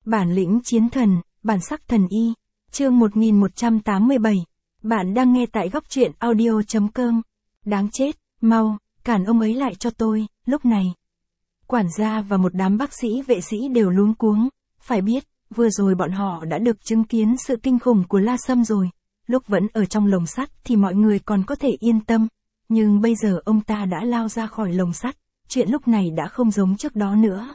Bản lĩnh chiến thần, bản sắc thần y. Chương 1187. Bạn đang nghe tại góc truyện audio.com. Đáng chết, mau, cản ông ấy lại cho tôi. Lúc này, quản gia và một đám bác sĩ vệ sĩ đều luống cuống. Phải biết, vừa rồi bọn họ đã được chứng kiến sự kinh khủng của La Sâm rồi. Lúc vẫn ở trong lồng sắt thì mọi người còn có thể yên tâm. Nhưng bây giờ ông ta đã lao ra khỏi lồng sắt, chuyện lúc này đã không giống trước đó nữa.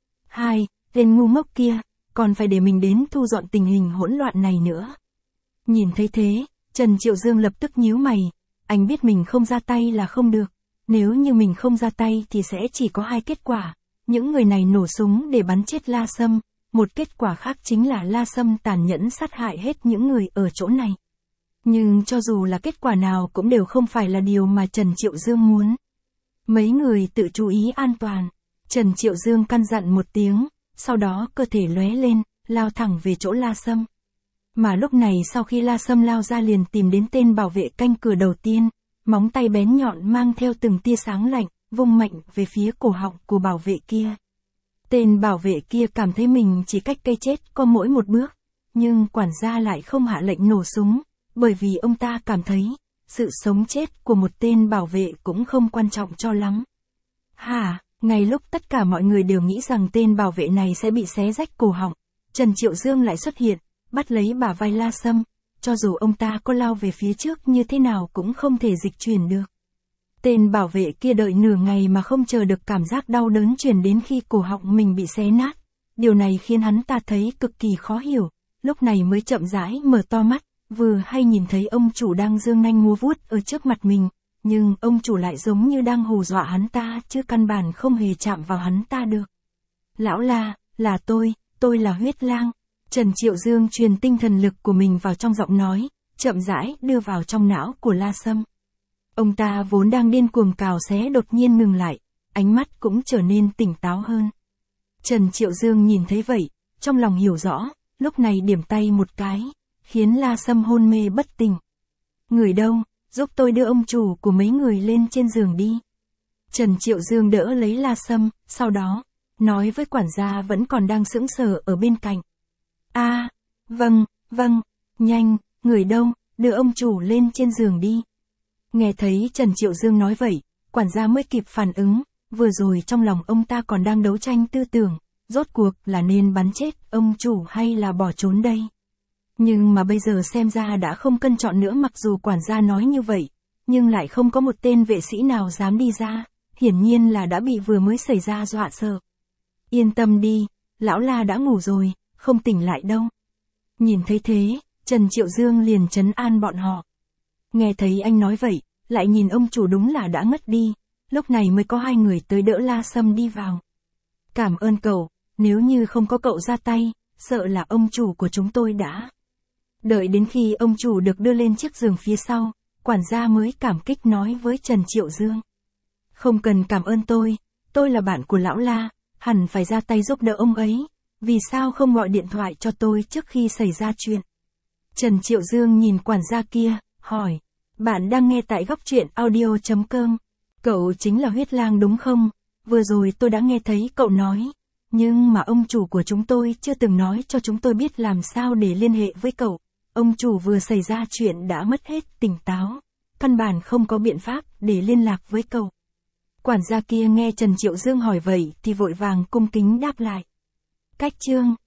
Tên ngu ngốc kia, còn phải để mình đến thu dọn tình hình hỗn loạn này nữa. Nhìn thấy thế, Trần Triệu Dương lập tức nhíu mày, anh biết mình không ra tay là không được. Nếu như mình không ra tay thì sẽ chỉ có hai kết quả. Những người này nổ súng để bắn chết La Sâm, một kết quả khác chính là La Sâm tàn nhẫn sát hại hết những người ở chỗ này. Nhưng cho dù là kết quả nào cũng đều không phải là điều mà Trần Triệu Dương muốn. Mấy người tự chú ý an toàn. Trần Triệu Dương căn dặn một tiếng, sau đó cơ thể lóe lên, lao thẳng về chỗ La Sâm. Mà lúc này sau khi La Sâm lao ra liền tìm đến tên bảo vệ canh cửa đầu tiên, móng tay bén nhọn mang theo từng tia sáng lạnh, vung mạnh về phía cổ họng của bảo vệ kia. Tên bảo vệ kia cảm thấy mình chỉ cách cây chết có mỗi một bước, nhưng quản gia lại không hạ lệnh nổ súng, bởi vì ông ta cảm thấy, sự sống chết của một tên bảo vệ cũng không quan trọng cho lắm. Ngay lúc tất cả mọi người đều nghĩ rằng tên bảo vệ này sẽ bị xé rách cổ họng, Trần Triệu Dương lại xuất hiện, bắt lấy bả vai La Sâm, cho dù ông ta có lao về phía trước như thế nào cũng không thể dịch chuyển được. Tên bảo vệ kia đợi nửa ngày mà không chờ được cảm giác đau đớn truyền đến khi cổ họng mình bị xé nát. Điều này khiến hắn ta thấy cực kỳ khó hiểu, lúc này mới chậm rãi mở to mắt, vừa hay nhìn thấy ông chủ đang giương nanh múa vuốt ở trước mặt mình. Nhưng ông chủ lại giống như đang hù dọa hắn ta chứ căn bản không hề chạm vào hắn ta được. Lão La, là tôi là Huyết Lang. Trần Triệu Dương truyền tinh thần lực của mình vào trong giọng nói, chậm rãi đưa vào trong não của La Sâm. Ông ta vốn đang điên cuồng cào xé đột nhiên ngừng lại, ánh mắt cũng trở nên tỉnh táo hơn. Trần Triệu Dương nhìn thấy vậy, trong lòng hiểu rõ, lúc này điểm tay một cái, khiến La Sâm hôn mê bất tỉnh. Người đâu? Giúp tôi đưa ông chủ của mấy người lên trên giường đi. Trần Triệu Dương đỡ lấy La Sâm, sau đó, nói với quản gia vẫn còn đang sững sờ ở bên cạnh. Vâng, nhanh, người đâu, đưa ông chủ lên trên giường đi. Nghe thấy Trần Triệu Dương nói vậy, quản gia mới kịp phản ứng, vừa rồi trong lòng ông ta còn đang đấu tranh tư tưởng, rốt cuộc là nên bắn chết ông chủ hay là bỏ trốn đây. Nhưng mà bây giờ xem ra đã không cân chọn nữa, mặc dù quản gia nói như vậy, nhưng lại không có một tên vệ sĩ nào dám đi ra, hiển nhiên là đã bị vừa mới xảy ra dọa sợ. Yên tâm đi, lão La đã ngủ rồi, không tỉnh lại đâu. Nhìn thấy thế, Trần Triệu Dương liền trấn an bọn họ. Nghe thấy anh nói vậy, lại nhìn ông chủ đúng là đã ngất đi, lúc này mới có hai người tới đỡ La Sâm đi vào. Cảm ơn cậu, nếu như không có cậu ra tay, sợ là ông chủ của chúng tôi đã... Đợi đến khi ông chủ được đưa lên chiếc giường phía sau, quản gia mới cảm kích nói với Trần Triệu Dương. Không cần cảm ơn tôi là bạn của lão La, hẳn phải ra tay giúp đỡ ông ấy, vì sao không gọi điện thoại cho tôi trước khi xảy ra chuyện. Trần Triệu Dương nhìn quản gia kia, hỏi, bạn đang nghe tại góc truyện audio.com, cậu chính là Huyết Lang đúng không? Vừa rồi tôi đã nghe thấy cậu nói, nhưng mà ông chủ của chúng tôi chưa từng nói cho chúng tôi biết làm sao để liên hệ với cậu. Ông chủ vừa xảy ra chuyện đã mất hết tỉnh táo, căn bản không có biện pháp để liên lạc với cậu. Quản gia kia nghe Trần Triệu Dương hỏi vậy thì vội vàng cung kính đáp lại. Cách chương